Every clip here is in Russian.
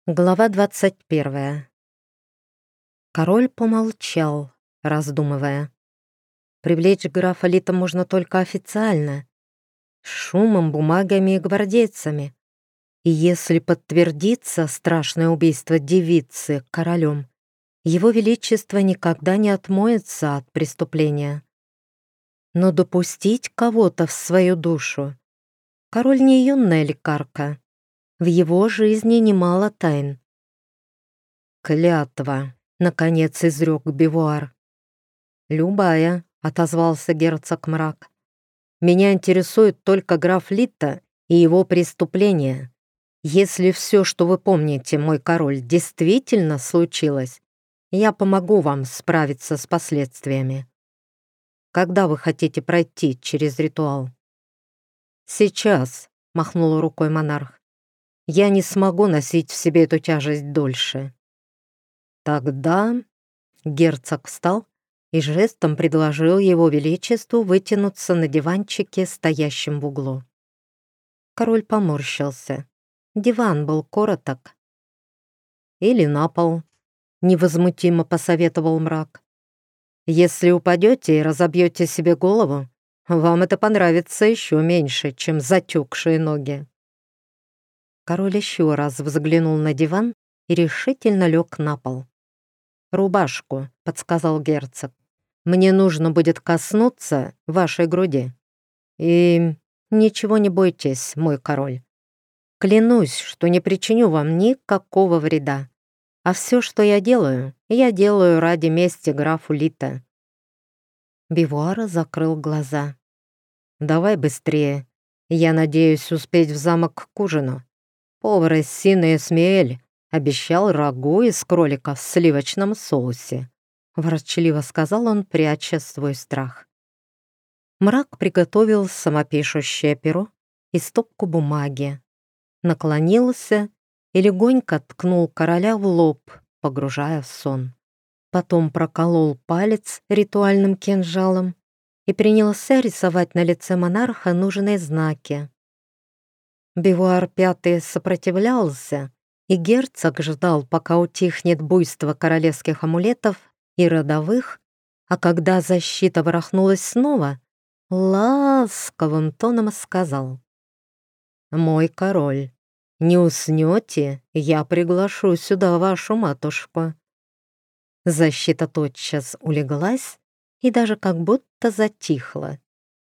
Глава 21. Король помолчал, раздумывая. Привлечь графа Лита можно только официально, шумом, бумагами и гвардейцами. И если подтвердится страшное убийство девицы королем, его величество никогда не отмоется от преступления. Но допустить кого-то в свою душу король не юная лекарка. В его жизни немало тайн. «Клятва», — наконец изрек Бивуар. «Любая», — отозвался герцог Мрак. «Меня интересует только граф Литта и его преступления. Если все, что вы помните, мой король, действительно случилось, я помогу вам справиться с последствиями. Когда вы хотите пройти через ритуал?» «Сейчас», — махнул рукой монарх. «Я не смогу носить в себе эту тяжесть дольше». «Тогда...» — герцог встал и жестом предложил его величеству вытянуться на диванчике, стоящем в углу. Король поморщился. Диван был короток. «Или на пол», — невозмутимо посоветовал Мрак. «Если упадете и разобьете себе голову, вам это понравится еще меньше, чем затекшие ноги». Король еще раз взглянул на диван и решительно лег на пол. «Рубашку», — подсказал герцог. «Мне нужно будет коснуться вашей груди. И ничего не бойтесь, мой король. Клянусь, что не причиню вам никакого вреда. А все, что я делаю ради мести графу Лита». Бивуар закрыл глаза. «Давай быстрее. Я надеюсь успеть в замок к ужину. Повар из Сины Эсмиэль обещал рагу из кролика в сливочном соусе», — ворчливо сказал он, пряча свой страх. Мрак приготовил самопишущее перо и стопку бумаги, наклонился и легонько ткнул короля в лоб, погружая в сон. Потом проколол палец ритуальным кинжалом и принялся рисовать на лице монарха нужные знаки. Бивуар Пятый сопротивлялся, и герцог ждал, пока утихнет буйство королевских амулетов и родовых, а когда защита ворохнулась снова, ласковым тоном сказал: «Мой король, не уснете, я приглашу сюда вашу матушку». Защита тотчас улеглась и даже как будто затихла.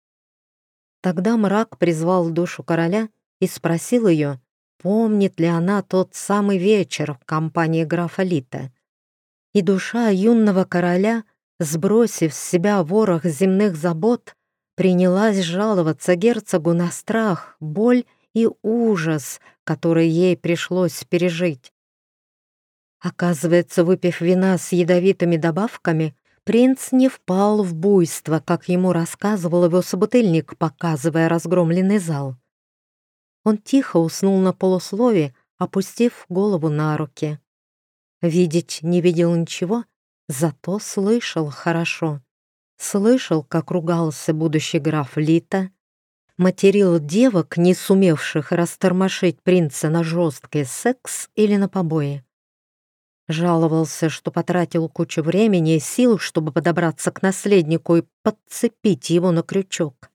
Тогда Мрак призвал душу короля и спросил ее, помнит ли она тот самый вечер в компании графа Лита. И душа юного короля, сбросив с себя ворох земных забот, принялась жаловаться герцогу на страх, боль и ужас, который ей пришлось пережить. Оказывается, выпив вина с ядовитыми добавками, принц не впал в буйство, как ему рассказывал его собутыльник, показывая разгромленный зал. Он тихо уснул на полуслове, опустив голову на руки. Видеть не видел ничего, зато слышал хорошо. Слышал, как ругался будущий граф Лита, материл девок, не сумевших растормошить принца на жесткий секс или на побои. Жаловался, что потратил кучу времени и сил, чтобы подобраться к наследнику и подцепить его на крючок.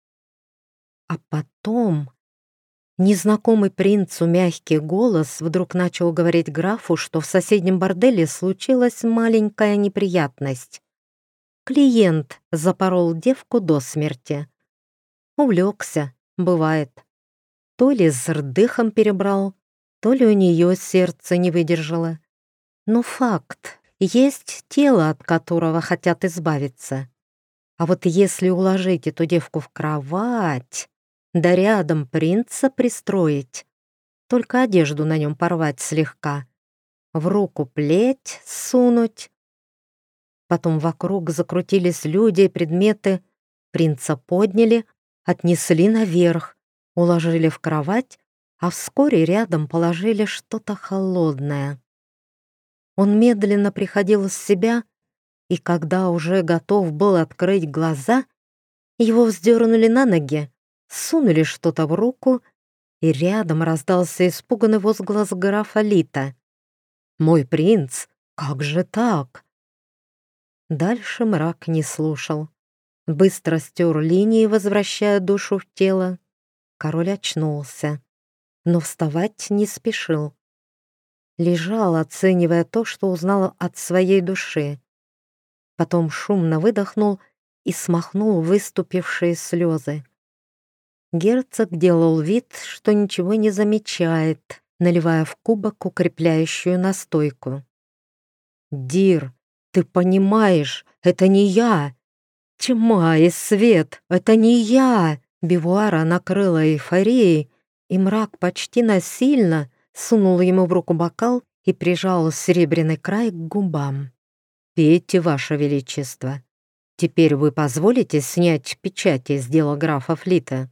А потом незнакомый принцу мягкий голос вдруг начал говорить графу, что в соседнем борделе случилась маленькая неприятность. Клиент запорол девку до смерти. Увлекся, бывает. То ли с рдыхом перебрал, то ли у нее сердце не выдержало. Но факт, есть тело, от которого хотят избавиться. А вот если уложить эту девку в кровать, да рядом принца пристроить, только одежду на нем порвать слегка, в руку плеть сунуть. Потом вокруг закрутились люди и предметы, принца подняли, отнесли наверх, уложили в кровать, а вскоре рядом положили что-то холодное. Он медленно приходил в себя, и когда уже готов был открыть глаза, его вздернули на ноги, сунули что-то в руку и рядом раздался испуганный возглас графа Лита. «Мой принц, как же так?» Дальше мрак не слушал. Быстро стер линии, возвращая душу в тело. Король очнулся, но вставать не спешил. Лежал, оценивая то, что узнал от своей души. Потом шумно выдохнул и смахнул выступившие слезы. Герцог делал вид, что ничего не замечает, наливая в кубок укрепляющую настойку. «Дир, ты понимаешь, это не я! Тьма и свет, это не я!» Бивуара накрыла эйфорией, и мрак почти насильно сунул ему в руку бокал и прижал серебряный край к губам. «Пейте, ваше величество. Теперь вы позволите снять печати с дела графа Флита?»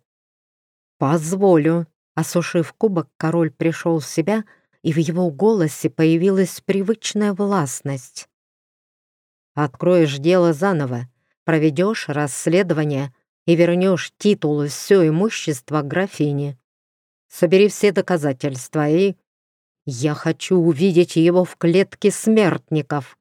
«Позволю». Осушив кубок, король пришел в себя, и в его голосе появилась привычная властность. «Откроешь дело заново, проведешь расследование и вернешь титул и все имущество графине. Собери все доказательства и... Я хочу увидеть его в клетке смертников».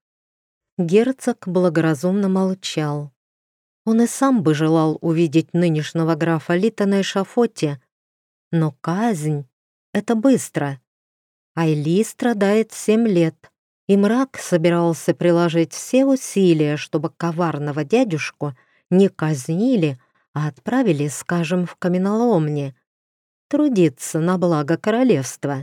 Герцог благоразумно молчал. Он и сам бы желал увидеть нынешнего графа Лита на эшафоте, но казнь — это быстро. Айли страдает 7 лет, и мрак собирался приложить все усилия, чтобы коварного дядюшку не казнили, а отправили, скажем, в каменоломни, трудиться на благо королевства.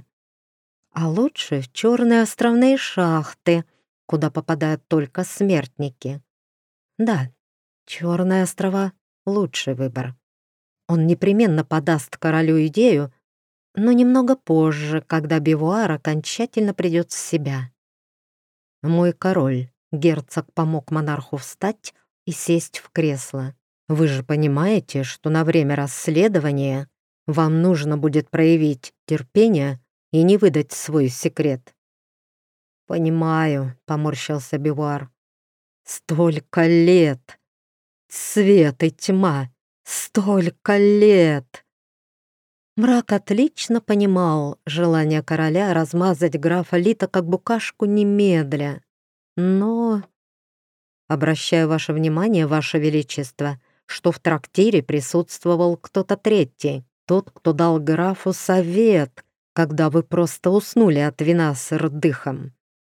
А лучше в черные островные шахты, куда попадают только смертники. Да, Черные острова — лучший выбор. Он непременно подаст королю идею, но немного позже, когда Бивуар окончательно придет в себя. «Мой король», — герцог помог монарху встать и сесть в кресло. «Вы же понимаете, что на время расследования вам нужно будет проявить терпение и не выдать свой секрет». «Понимаю», — поморщился Бивуар. «Столько лет! Свет и тьма! Столько лет!» Мрак отлично понимал желание короля размазать графа Лита как букашку немедля. Но... «Обращаю ваше внимание, ваше величество, что в трактире присутствовал кто-то третий, тот, кто дал графу совет, когда вы просто уснули от вина с рдыхом».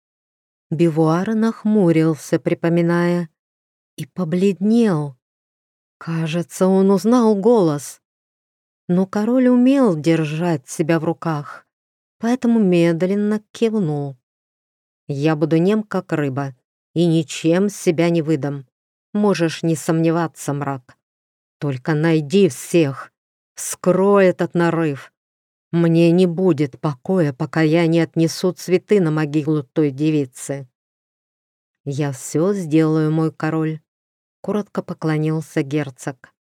Бивуар нахмурился, припоминая, и побледнел. Кажется, он узнал голос. Но король умел держать себя в руках, поэтому медленно кивнул. «Я буду нем, как рыба, и ничем себя не выдам. Можешь не сомневаться, мрак. Только найди всех, вскрой этот нарыв. Мне не будет покоя, пока я не отнесу цветы на могилу той девицы». «Я все сделаю, мой король», — коротко поклонился герцог.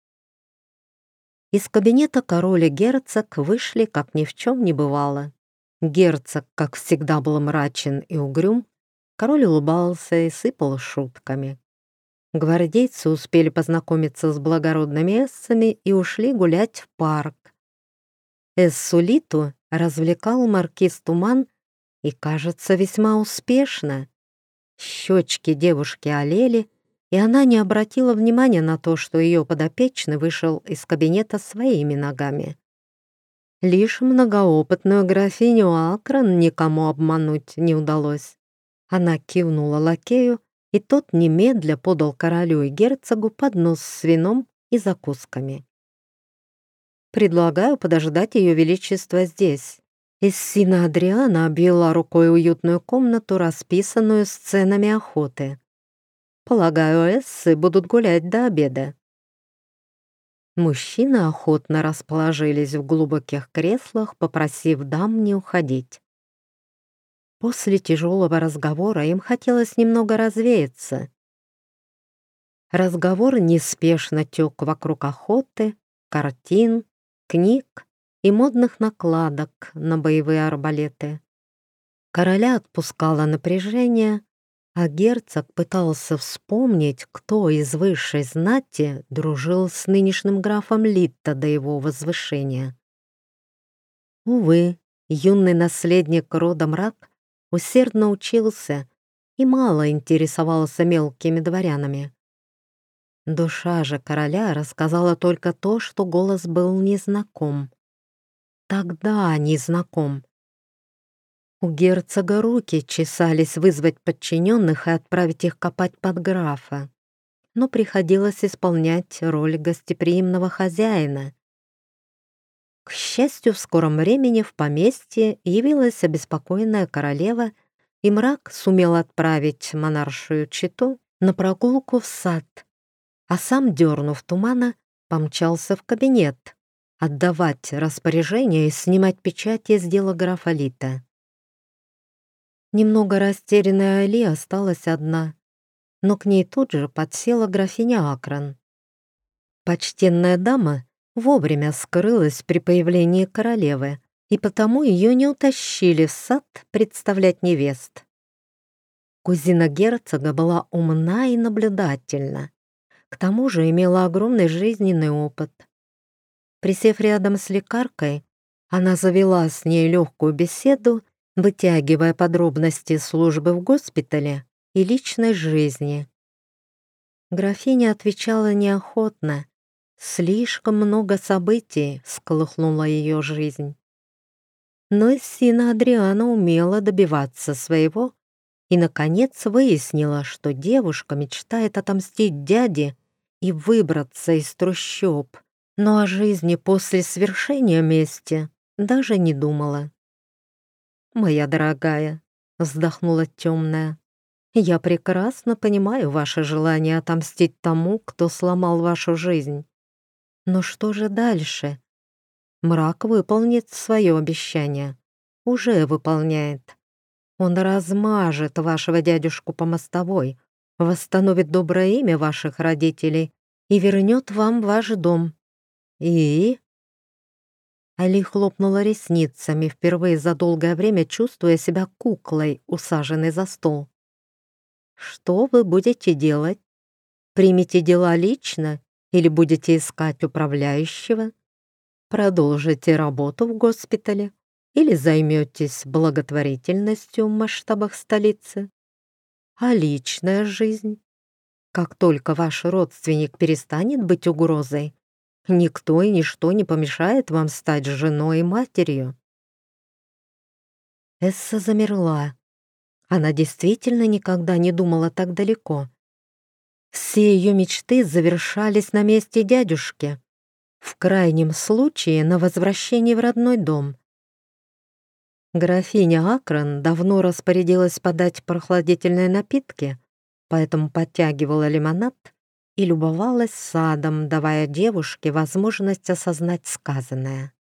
Из кабинета король и герцог вышли, как ни в чем не бывало. Герцог, как всегда, был мрачен и угрюм, король улыбался и сыпал шутками. Гвардейцы успели познакомиться с благородными эссами и ушли гулять в парк. Эссулиту развлекал маркиз Туман и, кажется, весьма успешно. Щечки девушки олели, и она не обратила внимания на то, что ее подопечный вышел из кабинета своими ногами. Лишь многоопытную графиню Акрон никому обмануть не удалось. Она кивнула лакею, и тот немедля подал королю и герцогу поднос с вином и закусками. «Предлагаю подождать ее величество здесь». Эссина Адриана обвела рукой уютную комнату, расписанную сценами охоты. «Полагаю, эссы будут гулять до обеда». Мужчины охотно расположились в глубоких креслах, попросив дам не уходить. После тяжелого разговора им хотелось немного развеяться. Разговор неспешно тек вокруг охоты, картин, книг и модных накладок на боевые арбалеты. Короля отпускало напряжение, а герцог пытался вспомнить, кто из высшей знати дружил с нынешним графом Литта до его возвышения. Увы, юный наследник рода Мрак усердно учился и мало интересовался мелкими дворянами. Душа же короля рассказала только то, что голос был незнаком. Тогда незнаком. У герцога руки чесались вызвать подчиненных и отправить их копать под графа, но приходилось исполнять роль гостеприимного хозяина. К счастью, в скором времени в поместье явилась обеспокоенная королева, и Мрак сумел отправить монаршую чету на прогулку в сад, а сам, дернув тумана, помчался в кабинет отдавать распоряжение и снимать печати с дела графа Лита. Немного растерянная Али осталась одна, но к ней тут же подсела графиня Акран. Почтенная дама вовремя скрылась при появлении королевы, и потому ее не утащили в сад представлять невест. Кузина герцога была умна и наблюдательна, к тому же имела огромный жизненный опыт. Присев рядом с лекаркой, она завела с ней легкую беседу, вытягивая подробности службы в госпитале и личной жизни. Графиня отвечала неохотно. Слишком много событий всколыхнула ее жизнь. Но Эссина Адриана умела добиваться своего и, наконец, выяснила, что девушка мечтает отомстить дяде и выбраться из трущоб, но о жизни после свершения мести даже не думала. «Моя дорогая», — вздохнула темная, — «я прекрасно понимаю ваше желание отомстить тому, кто сломал вашу жизнь. Но что же дальше? Мрак выполнит свое обещание. Уже выполняет. Он размажет вашего дядюшку по мостовой, восстановит доброе имя ваших родителей и вернет вам ваш дом. И...» Али хлопнула ресницами, впервые за долгое время чувствуя себя куклой, усаженной за стол. «Что вы будете делать? Примете дела лично или будете искать управляющего? Продолжите работу в госпитале или займетесь благотворительностью в масштабах столицы? А личная жизнь? Как только ваш родственник перестанет быть угрозой, никто и ничто не помешает вам стать женой и матерью». Эсса замерла. Она действительно никогда не думала так далеко. Все ее мечты завершались на месте дядюшки, в крайнем случае на возвращении в родной дом. Графиня Акран давно распорядилась подать прохладительные напитки, поэтому подтягивала лимонад и любовалась садом, давая девушке возможность осознать сказанное.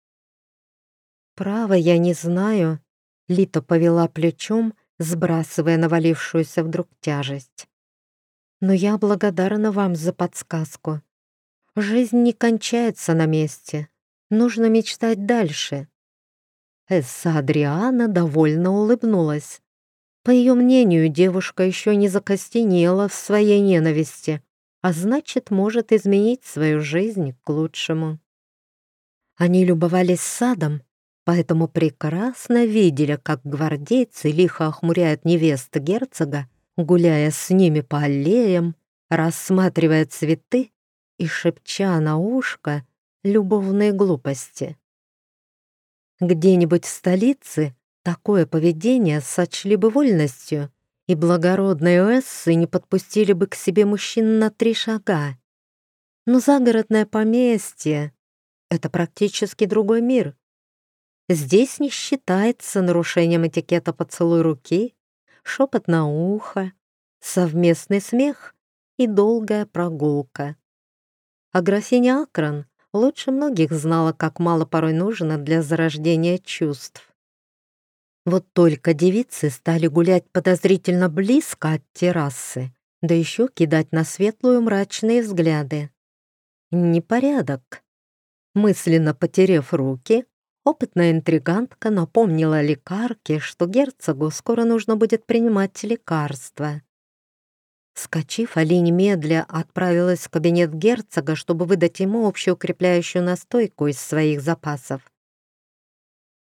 «Право, я не знаю», — Лита повела плечом, сбрасывая навалившуюся вдруг тяжесть. «Но я благодарна вам за подсказку. Жизнь не кончается на месте. Нужно мечтать дальше». Эсса Адриана довольно улыбнулась. По ее мнению, девушка еще не закостенела в своей ненависти, а значит, может изменить свою жизнь к лучшему. Они любовались садом, поэтому прекрасно видели, как гвардейцы лихо охмуряют невест герцога, гуляя с ними по аллеям, рассматривая цветы и шепча на ушко любовные глупости. Где-нибудь в столице такое поведение сочли бы вольностью, и благородные эссы не подпустили бы к себе мужчин на 3 шага. Но загородное поместье — это практически другой мир. Здесь не считается нарушением этикета поцелуй руки, шепот на ухо, совместный смех и долгая прогулка. А графиня Акран лучше многих знала, как мало порой нужно для зарождения чувств. Вот только девицы стали гулять подозрительно близко от террасы, да еще кидать на светлую мрачные взгляды. Непорядок. Мысленно потерев руки, опытная интригантка напомнила лекарке, что герцогу скоро нужно будет принимать лекарства. Вскочив, Али немедля отправилась в кабинет герцога, чтобы выдать ему общеукрепляющую настойку из своих запасов.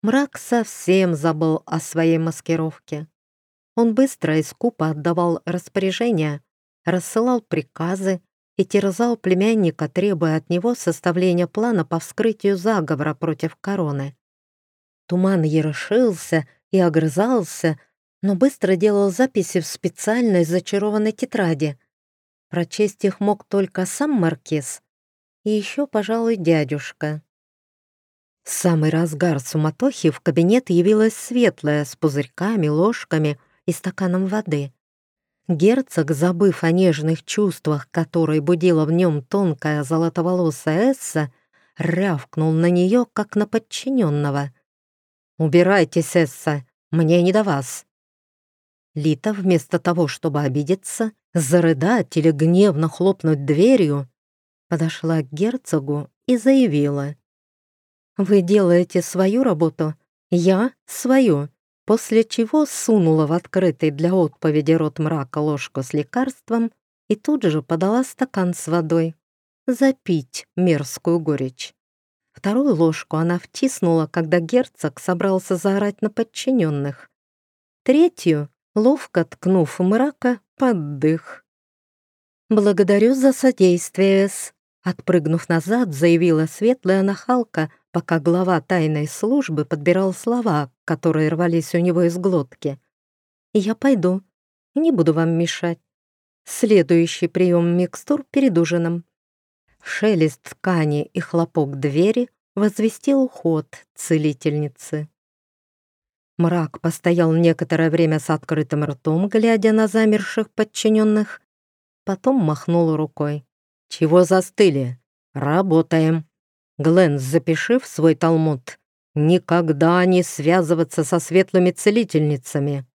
Мрак совсем забыл о своей маскировке. Он быстро и скупо отдавал распоряжения, рассылал приказы и терзал племянника, требуя от него составления плана по вскрытию заговора против короны. Туман ерошился и огрызался, но быстро делал записи в специальной зачарованной тетради. Прочесть их мог только сам маркиз и еще, пожалуй, дядюшка. В самый разгар суматохи в кабинет явилась Светлая с пузырьками, ложками и стаканом воды. Герцог, забыв о нежных чувствах, которые будила в нем тонкая золотоволосая Эсса, рявкнул на нее, как на подчиненного. «Убирайтесь, Эсса, мне не до вас!» Лита, вместо того, чтобы обидеться, зарыдать или гневно хлопнуть дверью, подошла к герцогу и заявила: «Вы делаете свою работу, я свою», после чего сунула в открытый для отповеди рот Мрака ложку с лекарством и тут же подала стакан с водой. Запить мерзкую горечь. Вторую ложку она втиснула, когда герцог собрался заорать на подчиненных. Третью, ловко ткнув Мрака под дых. «Благодарю за содействие, Эс», отпрыгнув назад, заявила светлая нахалка, пока глава тайной службы подбирал слова, которые рвались у него из глотки. «Я пойду, не буду вам мешать. Следующий прием микстур перед ужином». Шелест ткани и хлопок двери возвестил уход целительницы. Мрак постоял некоторое время с открытым ртом, глядя на замерших подчиненных, потом махнул рукой. «Чего застыли? Работаем. Глен, запиши в свой талмуд: никогда не связываться со светлыми целительницами».